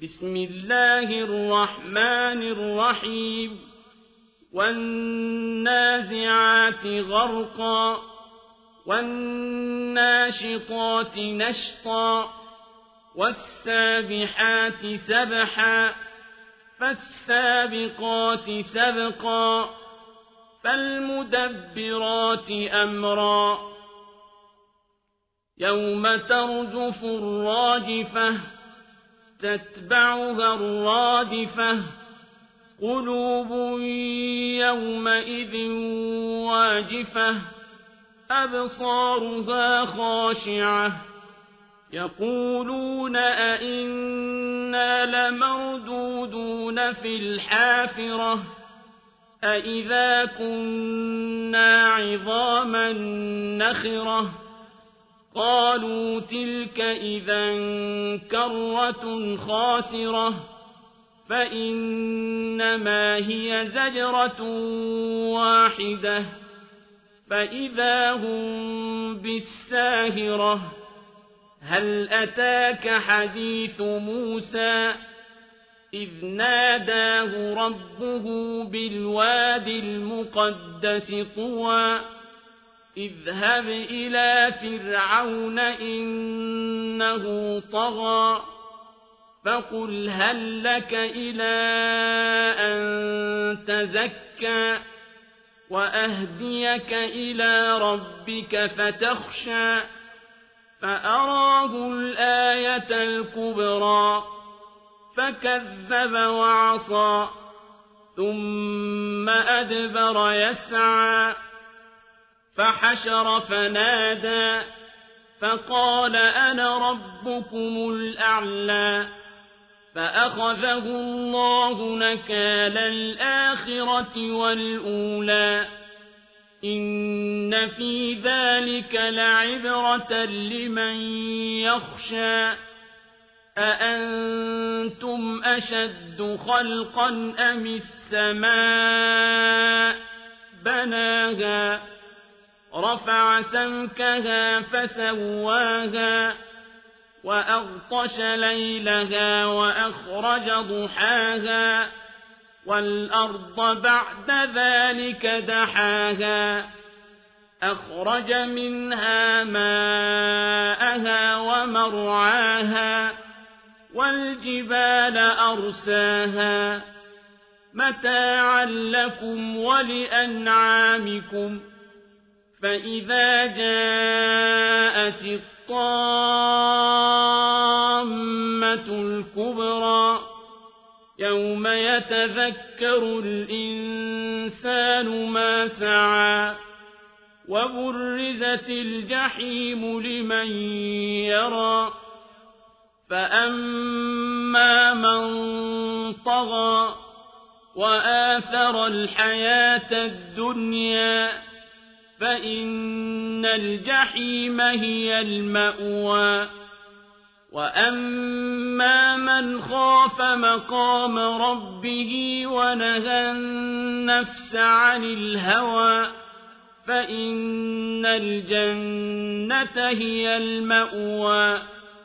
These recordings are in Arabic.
بسم الله الرحمن الرحيم والنازعات غرقا والناشطات نشطا والسابحات سبحا فالسابقات سبقا فالمدبرات أمرا يوم ترجف الراجفة تتبعها الرادفة قلوب يومئذ واجفة أبصارها خاشعة يقولون أئنا لمردودون في الحافرة أئذا كنا عظاما نخرة قالوا تلك إذا كرة خاسرة فإنما هي زجرة واحدة فإذا هم بالساهرة هل أتاك حديث موسى إذ ناداه ربه بالواد المقدس طوى اذهب إلى فرعون إنه طغى فقل هل لك إلى أن تزكى وأهديك إلى ربك فتخشى فأراه الآية الكبرى فكذب وعصى ثم أدبر يسعى فحشر فنادى فقال أنا ربكم الأعلى فأخذه الله نكال الآخرة والأولى إن في ذلك لعبرة لمن يخشى أأنتم أشد خلقا أم السماء بناها رفع سمكها فسواها وأغطش ليلها وأخرج ضحاها والأرض بعد ذلك دحاها أخرج منها ماءها ومرعاها والجبال أرساها متاعا لكم ولأنعامكم فإذا جاءت الطامة الكبرى يوم يتذكر الإنسان ما سعى وبرزت الجحيم لمن يرى فأما من طغى وآثر الحياة الدنيا فإن الجحيم هي المأوى وأما من خاف مقام ربه ونهى النفس عن الهوى فإن الجنة هي المأوى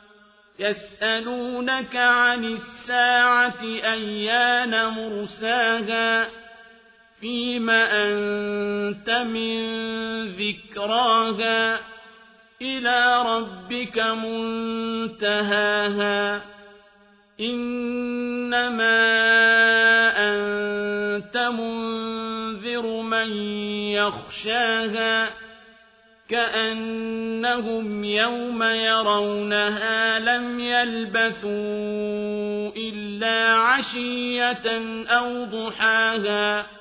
يسألونك عن الساعة أيان مرساها فيم أنت من ذكراها إلى ربك منتهاها إنما أنت منذر من يخشاها كأنهم يوم يرونها لم يلبثوا إلا عشية أو ضحاها